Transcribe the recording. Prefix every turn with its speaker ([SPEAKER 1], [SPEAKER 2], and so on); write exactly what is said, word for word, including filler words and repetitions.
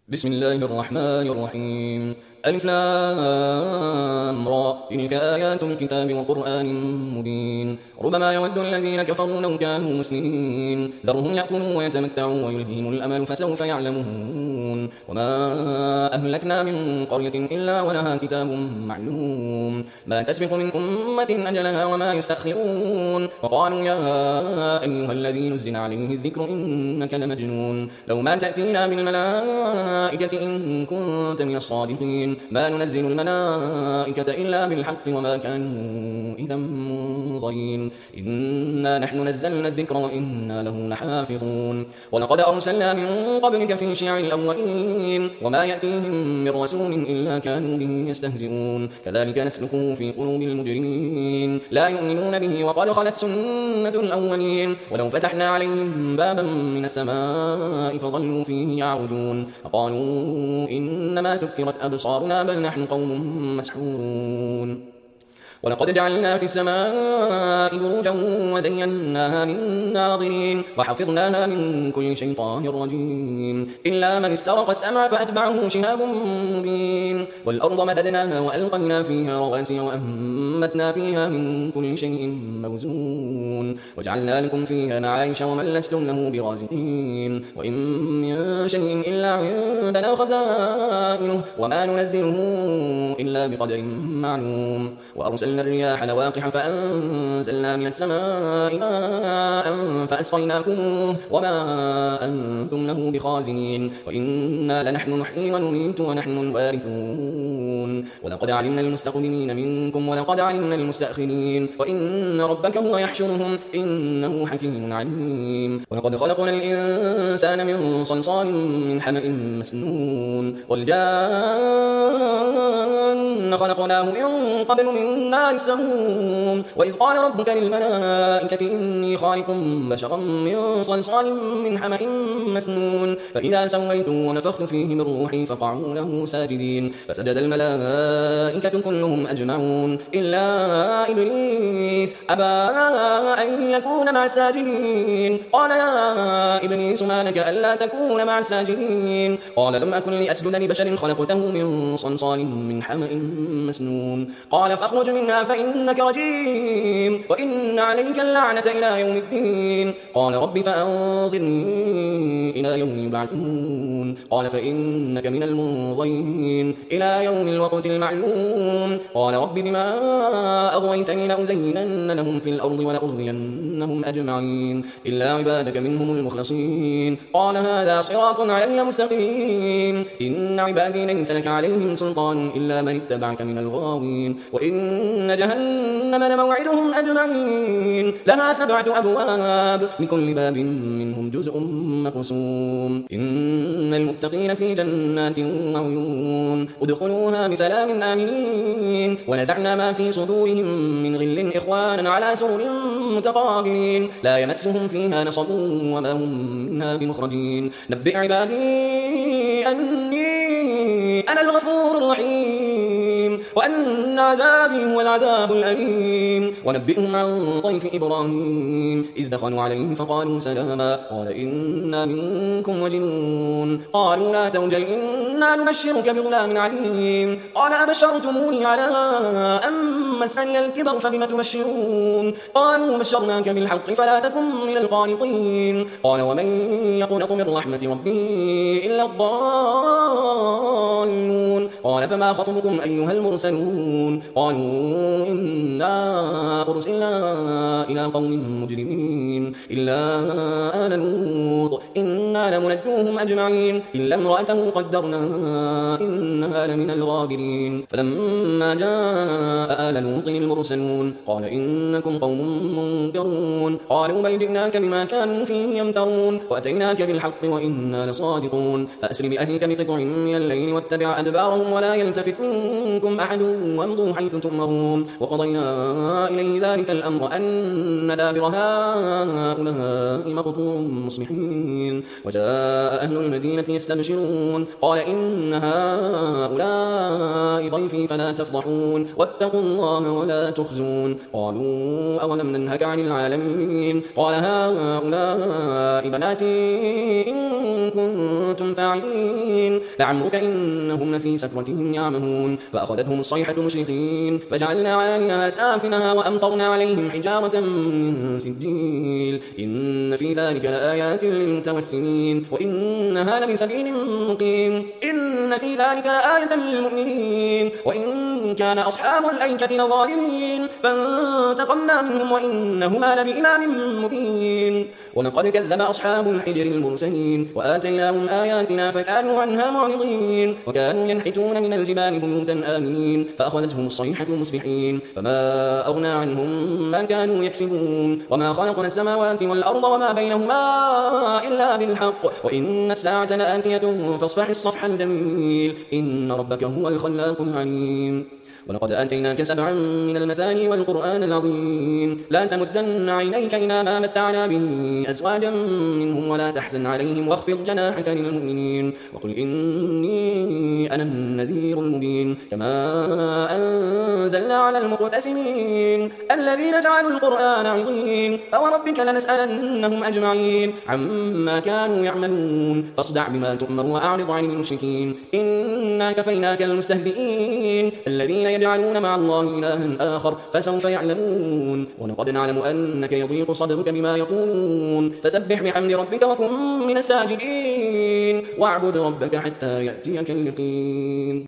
[SPEAKER 1] بسم الله الرحمن الرحيم. ألف لام را، تلك آيات الكتاب وقرآن مبين. ربما يود الذين كفروا لو كانوا مسلمين، ذرهم يأكلوا ويتمتعوا ويلههم الأمل فسوف يعلمون. وما أهلكنا من قرية إلا ولها كتاب معلوم، ما تسبق من أمة أجلها وما يستأخرون. وقالوا يا أيها الذي نزل عليه الذكر إنك لمجنون، لو ما تأتينا بالملائكة إن كنت من الصادقين، ما ننزل الملائكة إلا بالحق وما كانوا إذا منظرين. إنا نحن نزلنا الذكر وإنا له لحافظون. ولقد أرسلنا من قبلك في شيع الأولين، وما يأتيهم من رسول إلا كانوا به يستهزئون. كذلك نسلكه في قلوب المجرمين، لا يؤمنون به وقد خلت سنة الأولين. ولو فتحنا عليهم بابا من السماء فظلوا فيه يعرجون، فقالوا إنما سكرت أبصارنا بل نحن قوم مسحورون. ولقد جعلنا في السماء بروجا وزيناها للناظرين وحفظناها من كل شيطان رجيم، إلا من استرق السمع فأتبعه شهاب مبين. والأرض مددناها وألقينا فيها رواسي وأنبتنا فيها من كل شيء موزون، وجعلنا لكم فيها معايش ومن لستم له برازقين. وإن من شيء إلا عندنا خزائنه وما ننزله إلا بقدر معلوم. وأرسلنا الرياح لواقح فأنزلنا من السماء ماء فأسقيناكموه وما أنتم له بخازنين. وإنا لنحن نحيي ونميت ونحن الوارثون. ولقد علمنا المستقدمين منكم ولقد علمنا المستأخرين، وإن ربك هو يحشرهم إنه حكيم عليم. ولقد خلقنا الإنسان من صلصال من حمأ مسنون، والجان خلقناه من قبل من نار السموم. وإذ قال ربك للملائكة إني خالق بشرا من صلصال من حمأ مسنون، فإذا سويته ونفخت فيه من روحي فقعوا له ساجدين، فسجد الملائكة كلهم أجمعون إلا إبليس أبى أن يكون مع الساجدين. قال يا إبليس ما لك ألا تكون مع الساجدين؟ قال لم أكن لأسجد لبشر خلقته من صلصال من حمأ مسنون. قال فاخرج منها فإنك رجيم وإن عليك اللعنة إلى يوم الدين. قال رب فأنظرني إلى يوم يبعثون. قال فإنك من المنظرين إلى يوم الوقت المعلوم. قال رب بما أغويتني لأزينن لهم في الأرض ولأغوينهم أجمعين إلا عبادك منهم المخلصين. قال هذا صراط علي مستقيم. إن عبادي ليس لك عليهم سلطان إلا من اتبعك من الغاوين. وإن جهنم لموعدهم أجمعين، لها سبعة أبواب لكل باب منهم جزء مقسوم. إن المتقين في جنات وعيون ادخلوها بسلام آمنين. ونزعنا ما في صدورهم من غل إخوانا على سرر متقابلين، لا يمسهم فيها نصب وما هم منها بمخرجين. نبئ عبادي أني أنا الغفور الرحيم وأن عذابي هو العذاب الأليم. ونبئهم عن ضيف إبراهيم إذ دخلوا عليه فقالوا سلاما، قال إنا منكم وجنون. قالوا لا توجل إنا نبشرك بغلام عليم. قال أبشرتموني على أن مسني الكبر فبم تبشرون؟ قالوا بشرناك بالحق فلا تكن من القانطين. قال ومن يقنط من رحمة ربه إلا الضالون. قال فما خطبكم أيها المرسلون؟ قالوا إنا أرسلنا إلى قوم مجرمين إلا آل لوط إنا لمنجوهم أجمعين إلا امرأته قدرنا إنها لمن الغابرين. فلما جاء آل لوط المرسلون قال إنكم قوم منكرون. قالوا بل جئناك بما كانوا فيه يمترون وأتيناك بالحق وإنا لصادقون. فأسر بأهلك بقطع من الليل واتبع أدبارهم ولا يلتفت منكم أحد وامضوا حيث تؤمرون وقضينا إليه ذلك الأمر أن دابر هؤلاء مقطوع مصبحين وجاء أهل المدينة يستبشرون قال إن هؤلاء ضيفي فلا تفضحون واتقوا الله ولا تخزون قالوا أولم ننهك عن العالمين قال هؤلاء بناتي إن كنتم فاعلين لعمرك إنهم لفي سكرتهم يعمهون فأخذتهم الصيحة مشرقين فجعلنا عاليها سافلها وأمطرنا عليهم حجارة من سجيل إن في ذلك لآيات للمتوسمين وإنها لبسبيل مقيم إن في ذلك لآية للمؤمنين وإن كان أصحاب الأيكة لظالمين فانتقمنا منهم وإنهما لبإمام مبين ولقد كذب أصحاب الحجر المرسلين وآتيناهم آياتنا فكانوا عنها معرضين وكانوا ينحتون من الجبال بيوتا آمنين فأخذتهم الصيحة مصبحين فما أغنى عنهم ما كانوا يكسبون وما خلقنا السماوات والأرض وما بينهما إلا بالحق وإن الساعة لآتية فاصفح الصفح الجميل إن ربك هو الخلاق العليم ولقد آتيناك سبعا من المثاني والقرآن العظيم لا تمدن عينيك إلى ما متعنا به أزواجا منهم ولا تحزن عليهم واخفض جناحك للمؤمنين وقل إني أنا النذير المبين كما أنزلنا على المقتسمين الذين جعلوا القرآن عظيم فوربك لنسألنهم أجمعين عما كانوا يعملون فاصدع بما تؤمر وأعرض عن المشركين إنا كفيناك المستهزئين الذين يجعلون مع الله إلها آخر فسوف يعلمون ولقد نعلم أنك يضيق صدرك بما يقولون فسبح بحمد ربك وكن من الساجدين واعبد ربك حتى يأتيك اليقين.